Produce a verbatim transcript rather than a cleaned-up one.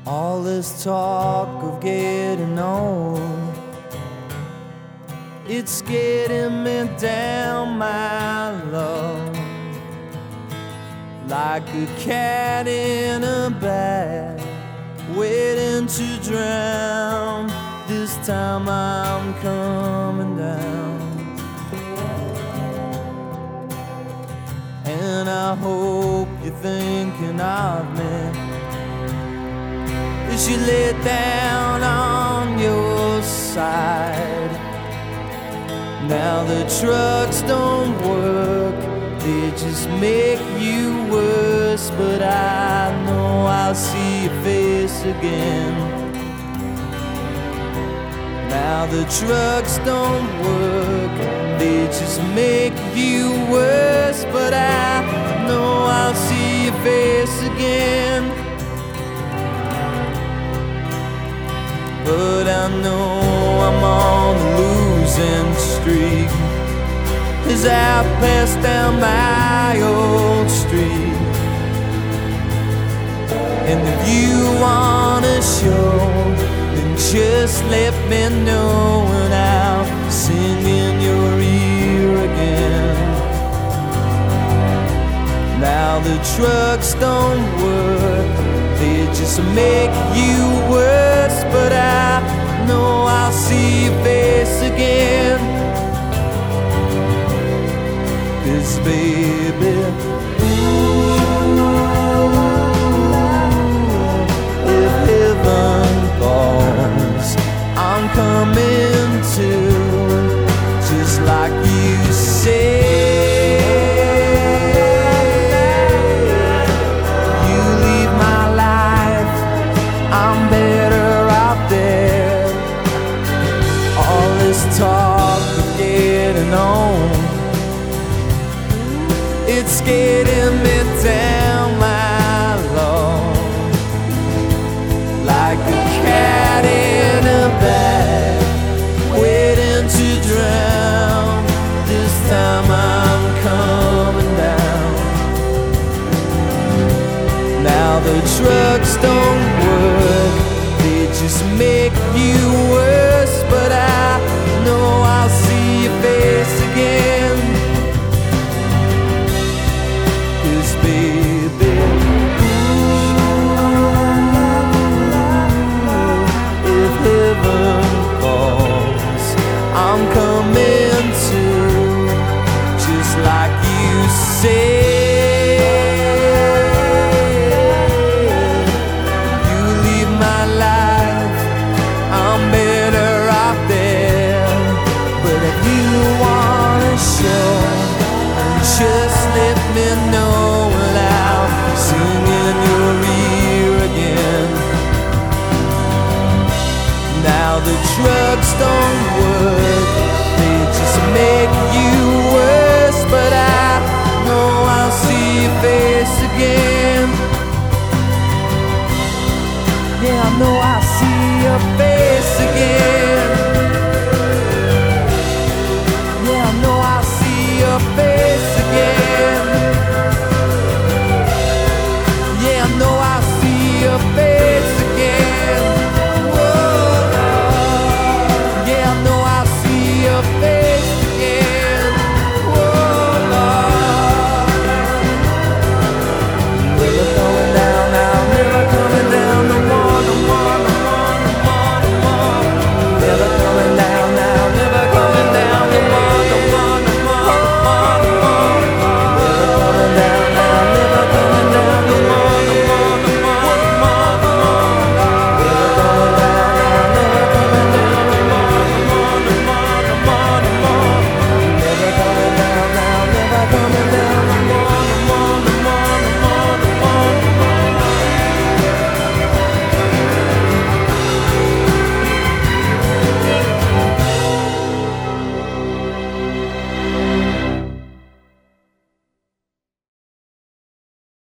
All this talk of getting old, it's getting me down, my love, like a cat in a bag, waiting to drown. This time I'm coming down, and I hope you're thinking of me as you lay down on your side. Now the trucks don't work, they just make you worse, but I know I'll see your face again. Now the trucks don't work, they just make you worse, but I know I'll see your face again. But I know I'm on a losing streak as I pass down my old street. And if you wanna show, then just let me know, and I'll sing in your ear again. Now the trucks don't work, they just make you worse, but I know I'll see your face again. 'Cause baby, ooh, if heaven calls, I'm coming too, just like you said. Talk of getting on, it's getting me down, my love, like a cat in a bag, waiting to drown. This time I'm coming down. Now the trucks don't work, they just make you worse, but I know I'll see your face again. 'Cause baby, ooh, if heaven calls, I'm coming too, just like you said. You leave my life, I'm better off there. But if you wanna show, just let me know, and I'll sing in your ear again. Now the trucks don't work, they just make you worse, but I know I'll see your face again. Yeah, I know I'll see your face again. Yeah, I know I'll see your face again.